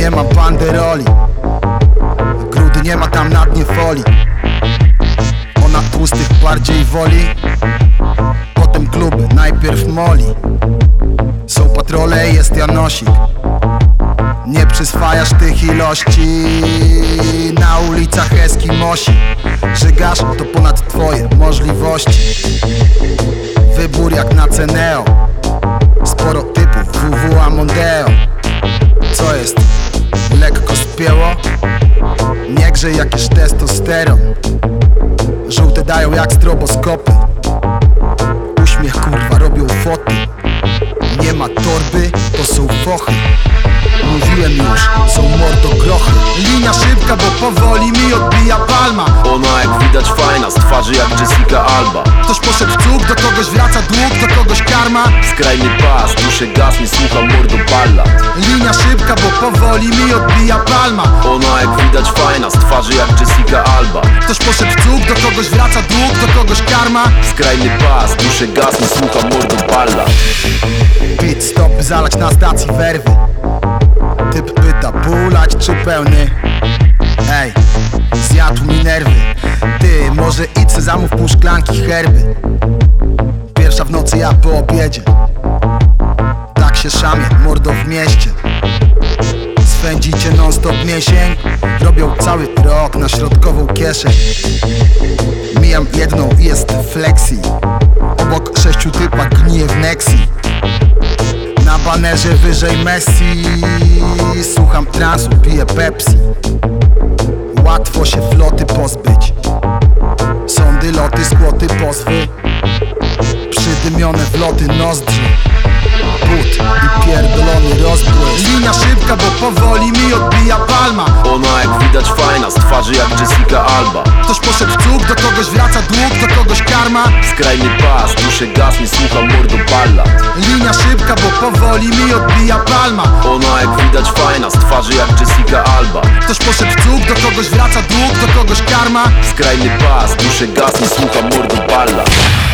nie ma banderoli, grudy nie ma tam na dnie folii. Ona tłustych bardziej woli, potem kluby, najpierw moli. Są patrole, jest Janosik. Nie przyswajasz tych ilości. Na ulicach Eskimosi. Żygasz to ponad twoje możliwości. Wybór jak na Ceneo. Sporo typów WWA Mondeo. Co jest? Lekko spięło? Nie grzej jakiś testosteron. Żółte dają jak stroboskopy. Uśmiech kurwa robią foty. Nie ma torby, to są fochy. Mówiłem już, są mordogrochy. Linia szybka, bo powoli mi odbija palma. Ona jak widać fajna, z twarzy jak Jessica Alba. Ktoś poszedł w cuk, do kogoś wraca dług, do kogoś karma. Skrajny pas, duszę gaz, nie słucham mordoballad. Linia szybka, bo powoli mi odbija palma. Ona jak widać fajna, z twarzy jak Jessica Alba. Ktoś poszedł w cuk, do kogoś wraca dług, do kogoś karma. Skrajny pas, duszę gaz, nie słucham mordoballad. Pit stop, by zalać na stacji werwy. Typ pyta, bulać czy pełny? Ej, zjadł mi nerwy. Ty, może idź se zamów pół szklanki herby. Pierwsza w nocy, ja po obiedzie. Tak się szamie, mordo w mieście. Swędzicie non stop miesień. Robią cały rok na środkową kieszeń. Mijam jedną i jest flexi. Obok 6 typa gnije w Nexi. Na banerze wyżej Messi. Słucham transu, piję Pepsi. Łatwo się floty pozbyć. Sądy, loty, skłoty, pozwy. Przydymione wloty nozdrzy. But i pierdolony rozbłysk. Linia szybka, bo powoli mi odbija palma. Ona jak widać fajna, z twarzy jak Jessica Alba. Ktoś poszedł w cuk, do kogoś wraca dług, do kogoś karma. Skrajny pas, duszę gaz, nie słucham mordoballad. Linia szybka, bo powoli mi odbija palma. Ona jak widać fajna, z twarzy jak Jessica Alba. Ktoś poszedł w cuk, do kogoś wraca dług, do kogoś karma. Skrajny pas, duszę gaz, nie słucham mordoballad.